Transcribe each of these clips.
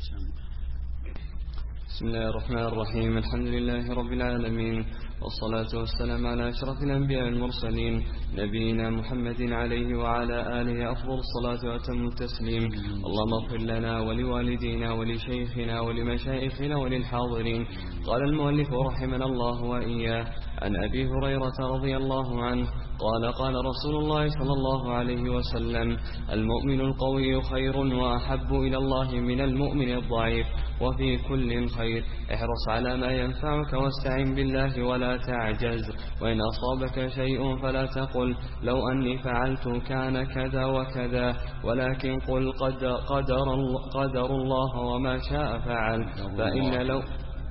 بسم الله الرحمن الرحيم. الحمد لله رب العالمين، والصلاة والسلام على أشرف الأنبياء المرسلين، نبينا محمد عليه وعلى آله أفضل الصلاة وأتم التسليم. اللهم اغفر لنا ولوالدينا ولشيخنا ولمشايخنا وللحاضرين. قال المؤلف رحمنا الله وإياه: عن أبي هريرة رضي الله عنه قال: قال رسول الله صلى الله عليه وسلم: المؤمن القوي خير وأحب إلى الله من المؤمن الضعيف، وفي كل خير. احرص على ما ينفعك واستعن بالله ولا تعجز، وإن أصابك شيء فلا تقل لو أني فعلت كان كذا وكذا، ولكن قل قدر الله وما شاء فعل، فإن لو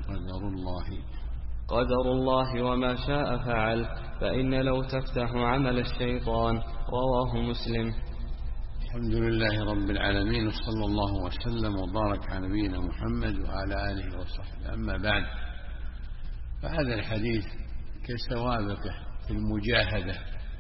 قدر الله وما شاء فعل، فإن لو تفتح عمل الشيطان. رواه مسلم. الحمد لله رب العالمين، وصلى الله وسلم وبارك على نبينا محمد وعلى آله وصحبه. أما بعد، فهذا الحديث كسوابقه في المجاهدة،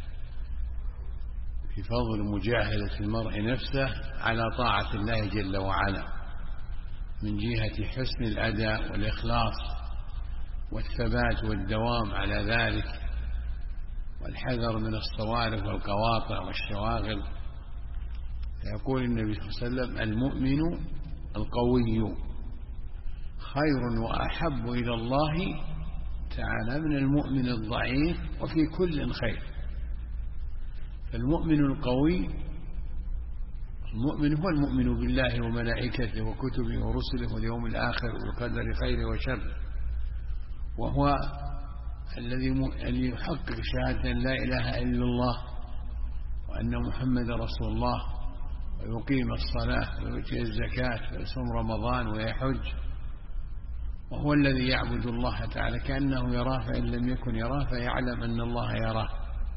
في فضل مجاهدة المرء نفسه على طاعة الله جل وعلا، من جهة حسن الأداء والإخلاص والثبات والدوام على ذلك، والحذر من الصوارف والقواطع والشواغل. يقول النبي صلى الله عليه وسلم: المؤمن القوي خير وأحب إلى الله تعالى من المؤمن الضعيف، وفي كل خير. فالمؤمن القوي، المؤمن هو المؤمن بالله وملائكته وكتبه ورسله واليوم الآخر والقدر خيره وشره، وهو الذي يحقق شهادة لا إله إلا الله وأن محمد رسول الله، ويقيم الصلاة ويؤتي الزكاة ويصوم رمضان ويحج، وهو الذي يعبد الله تعالى كأنه يراه، فإن لم يكن يراه فيعلم أن الله يراه.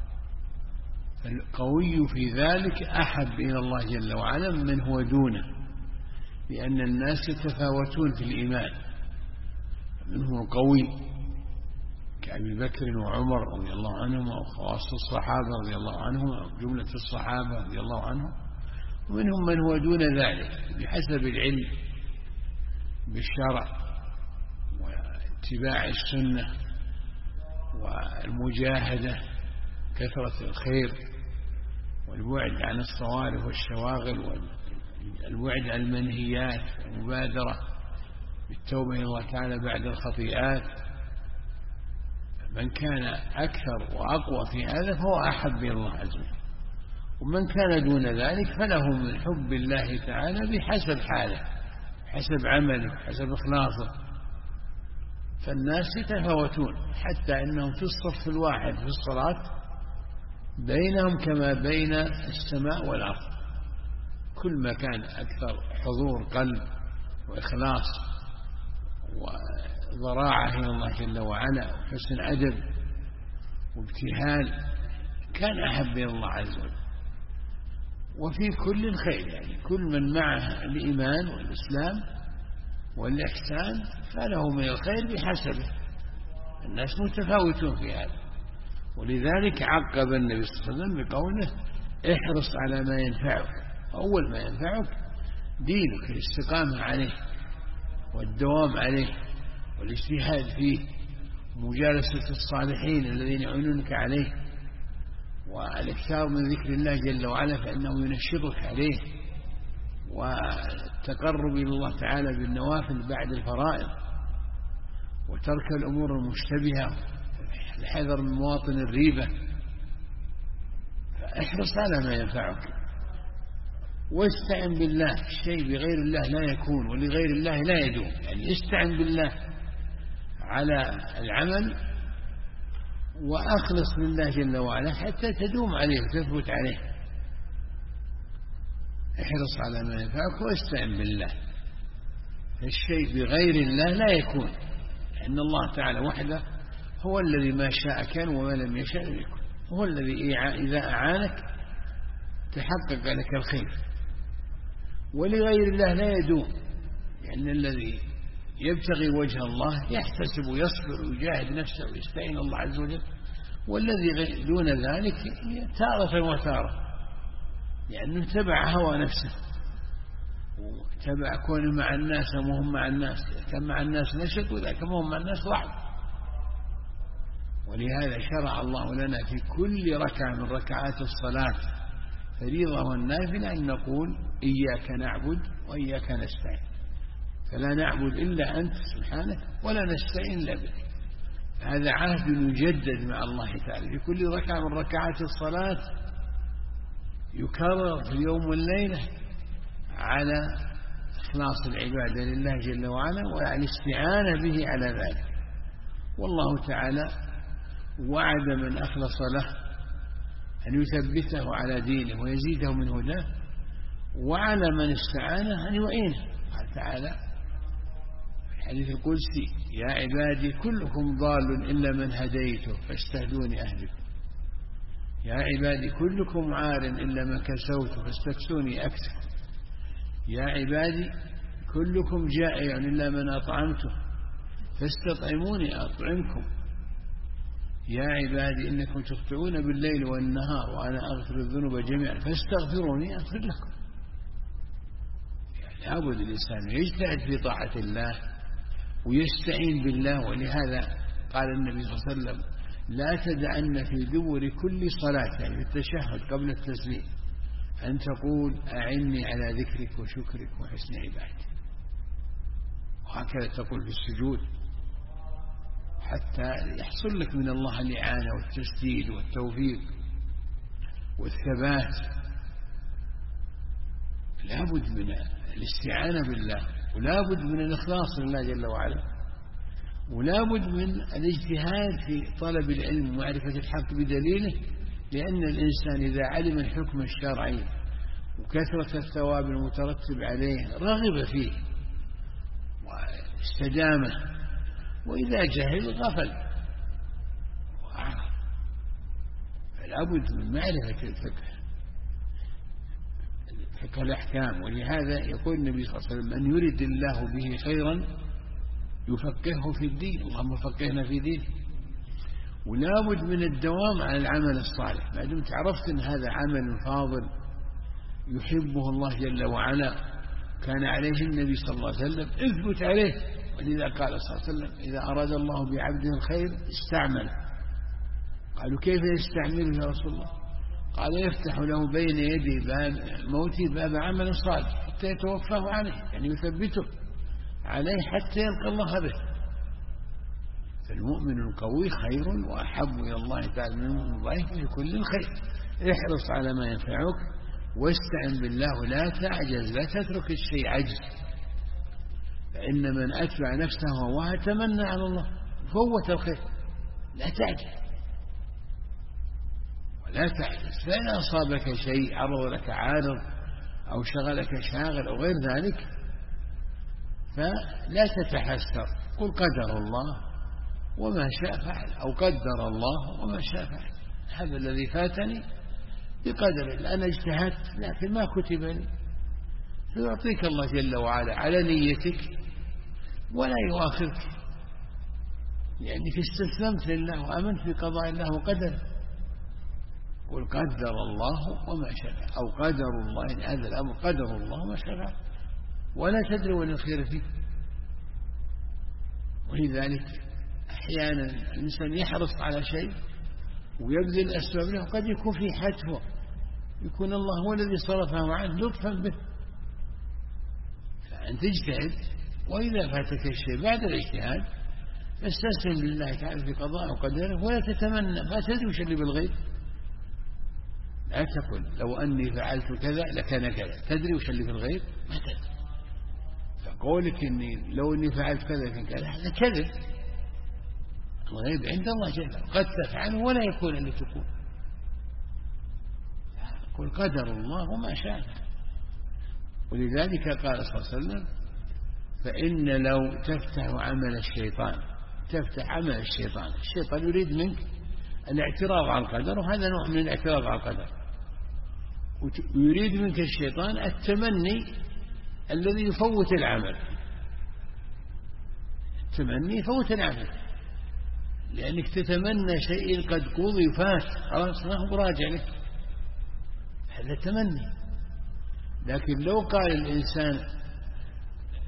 فالقوي في ذلك أحب إلى الله جل وعلا من هو دونه، لأن الناس يتفاوتون في الإيمان. منهم القوي كأبي بكر وعمر رضي الله عنهم، وخواص الصحابة رضي الله عنهم، وجملة الصحابة رضي الله عنهم. ومنهم من هو دون ذلك بحسب العلم بالشرع واتباع السنة والمجاهدة، كثرة الخير والبعد عن الصوارف والشواغل والبعد عن المنهيات والمبادرة بالتوبة إلى الله تعالى بعد الخطيئات. من كان أكثر وأقوى في هذا فهو أحب إلى الله عز وجل، ومن كان دون ذلك فله من حب الله تعالى بحسب حاله، حسب عمله، حسب إخلاصه. فالناس يتفاوتون، حتى أنهم في الصف الواحد في الصلاة بينهم كما بين السماء والأرض. كل ما كان أكثر حضور قلب وإخلاص وضراعة إلى الله جل وعلا وحسن أدب وابتهال كان أحب إلى الله عز وجل. وفي كل خير، يعني كل من معه الإيمان والإسلام والإحسان فله من الخير بحسبه. الناس متفاوتون في هذا، ولذلك عقب النبي صلى الله عليه وسلم بقوله: احرص على ما ينفعك. أول ما ينفعك دينك، الاستقامة عليه والدوام عليه والاجتهاد فيه، ومجالسة الصالحين الذين يعينونك عليه، والاكثار من ذكر الله جل وعلا فإنه ينشطك عليه، والتقرب إلى الله تعالى بالنوافل بعد الفرائض، وترك الأمور المشتبهة، الحذر من مواطن الريبة. فاحرص على ما ينفعك، واستعن بالله. الشيء بغير الله لا يكون، ولغير الله لا يدوم. يعني استعن بالله على العمل، وأخلص لله جل وعلا حتى تدوم عليه وتثبت عليه. احرص على ما ينفعك واستعن بالله. الشيء بغير الله لا يكون، لأن الله تعالى وحده هو الذي ما شاء كان وما لم يشاء لم يكن. هو الذي إذا أعانك تحقق لك الخير، ولغير الله لا يدوم. لأن الذي يبتغي وجه الله يحتسب ويصبر ويجاهد نفسه ويستعين الله عز وجل، والذي دون ذلك تارة وتارة، لأنه تبع هوى نفسه وتبع كونه مع الناس وهم مع الناس، كان مع الناس نشط وذاك هم مع الناس ضعف. ولهذا شرع الله لنا في كل ركعة من ركعات الصلاة فريضة والنافلة أن نقول إياك نعبد وإياك نستعين، فلا نعبد إلا أنت سبحانك ولا نستعين إلا بك. هذا عهد يجدد مع الله تعالى في كل ركعة من ركعات الصلاة، يكرر في اليوم والليلة على إخلاص العبادة لله جل وعلا وعلى الاستعانة به على ذلك. والله تعالى وعد من أخلص له أن يثبته على دينه ويزيده من هداه، وعلى من استعانه أن يعينه. قال تعالى في الحديث القدسي: يا عبادي كلكم ضال إلا من هديته فاستهدوني أهدكم. يا عبادي كلكم عار إلا من كسوت فاستكسوني أكسكم. يا عبادي كلكم جائع إلا من أطعمته فاستطعموني أطعمكم. يا عبادي إنكم تخطئون بالليل والنهار وأنا أغفر الذنوب جميعا فاستغفروني أغفر لكم. يعني لابد الإنسان يجتهد في طاعة الله ويستعين بالله. ولهذا قال النبي صلى الله عليه وسلم: لا تدعن في دبر كل صلاة، يعني في التشهد قبل التسليم، أن تقول: أعني على ذكرك وشكرك وحسن عبادتك. وهكذا تقول في السجود حتى يحصل لك من الله الإعانة والتسديد والتوفيق والثبات. لا بد من الاستعانة بالله، ولا بد من الإخلاص لله جل وعلا، ولا بد من الاجتهاد في طلب العلم ومعرفة الحق بدليله، لأن الإنسان إذا علم الحكم الشرعي وكثرة الثواب المترتب عليه رغب فيه واستدامه، وإذا جهل غفل وأعرض. فلا بد من معرفة فقه الأحكام. ولهذا يقول النبي صلى الله عليه وسلم: من يرد الله به خيرا يفقهه في الدين. اللهم فقهنا في دينه. ولا بد من الدوام على العمل الصالح. ما دمت عرفت أن هذا عمل فاضل يحبه الله جل وعلا كان عليه النبي صلى الله عليه وسلم، اثبت عليه. ولذا قال صلى الله عليه وسلم: إذا أراد الله بعبده الخير استعمل. قالوا: كيف يستعمله يا رسول الله؟ قال: يفتح له بين يدي باب موته باب عمل صالح حتى يتوفاه عليه، يعني يثبته عليه حتى يلقى الله به. فالمؤمن القوي خير وأحب إلى الله تعالى من المؤمن الضعيف في كل الخير. احرص على ما ينفعك واستعن بالله ولا تعجز، لا تترك الشيء عجز. فإن من أتبع نفسه هواها تمنى على الله فوت الخير. لا تعجز ولا تعجز. فإن أصابك شيء عرض لك عارض أو شغلك شاغل أو غير ذلك فلا تتحسر، قل قدر الله وما شاء فعل، أو قدر الله وما شاء فعل. هذا الذي فاتني بقدر الله، أنا اجتهدت لكن ما كتب لي، فيعطيك الله جل وعلا على نيتك ولا يؤاخذك، لأنك استسلمت لله وأمنت بقضاء الله وقدره. قل قدر الله وما شاء، أو قدر الله، يعني هذا الأمر قدر الله وما شاء، ولا تدري ولا الخير فيك. ولذلك أحيانا الإنسان يحرص على شيء ويبذل الأسباب له، قد يكون في حتفه، يكون الله هو الذي صرفه عنه لطفا به. فأن تجتهد، وإذا فاتك الشيء بعد الاجتهاد فاستسلم لله تعالى في قضاء وقدره، ولا تتمنى، ما تدري وش اللي بالغيب. لا تقل لو أني فعلت كذا لكان كذا، تدري وش اللي في الغيب؟ ما تدري. فقولك إني لو أني فعلت كذا كان كذا، هذا كذب. الغيب عند الله جل وعلا، قد تفعله ولا يكون اللي تقول. قل قدر الله وما شاء. ولذلك قال صلى الله عليه وسلم: فإن لو تفتح عمل الشيطان، تفتح عمل الشيطان، الشيطان يريد منك الاعتراض على القدر، وهذا نوع من الاعتراض على القدر. ويريد منك الشيطان التمني الذي يفوت العمل، التمني يفوت العمل، لأنك تتمنى شيء قد قضي فات خلاص ما هو راجع لك، هذا تمني. لكن لو قال الإنسان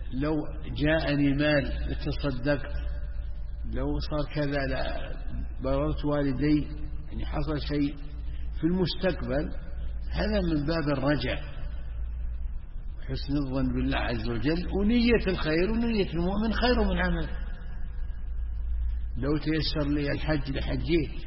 لو جاءني مال لتصدقت، لو صار كذا لا بررت والدي، يعني حصل شيء في المستقبل، هذا من باب الرجع وحسن الظن بالله عز وجل، ونية الخير، ونية المؤمن خير من عمل. لو تيسر لي الحج لحجيت،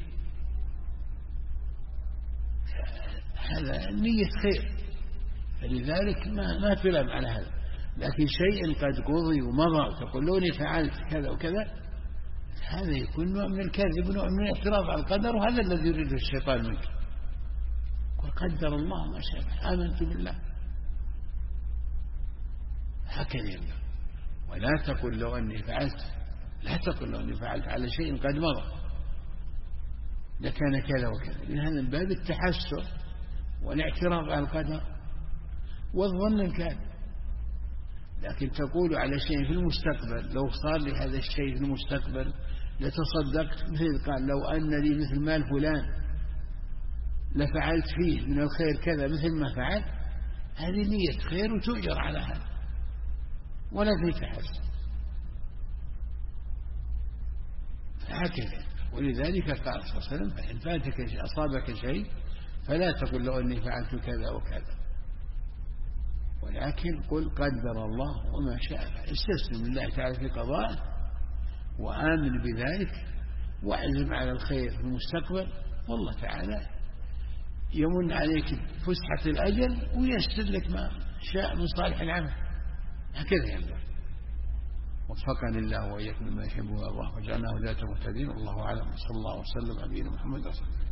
هذا نية خير، فلذلك ما تلام على هذا. لكن شيء قد قضي ومضى تقولوني فعلت كذا وكذا، هذا يكون نوع من الكذب ونوع من الاعتراض على القدر، وهذا الذي يريده الشيطان منك. وقدر الله ما شاء، آمنت بالله، هكذا يبقى. ولا تقل لو أني فعلت، لا تقل لو أني فعلت على شيء قد مضى لكان كذا وكذا، لأن هذا من باب التحسر والاعتراض على القدر والظن الكاذب. لكن تقول على شيء في المستقبل، لو صار لي هذا الشيء في المستقبل لتصدقت، مثل قال لو أن لي مثل مال فلان لفعلت فيه من الخير كذا مثل ما فعل، هذه نية خير وتؤجر على هذا ولا في تحسن. هكذا. ولذلك قال صلى الله عليه وسلم فإن فاتك شيء أصابك شيء فلا تقل لو أني فعلت كذا وكذا، ولكن قل قدر الله وما شاء. استسلم لله تعالى في قضائه وآمن بذلك واعزم على الخير في المستقبل، والله تعالى يمن عليك فسحة الأجل ويسر لك ما شاء من صالح العمل. هكذا ينبغي. وفقني الله وإياكم مما يحبه الله وجعلنا هداة مهتدين. والله أعلم. صلى الله وسلم على نبينا محمد رسول الله.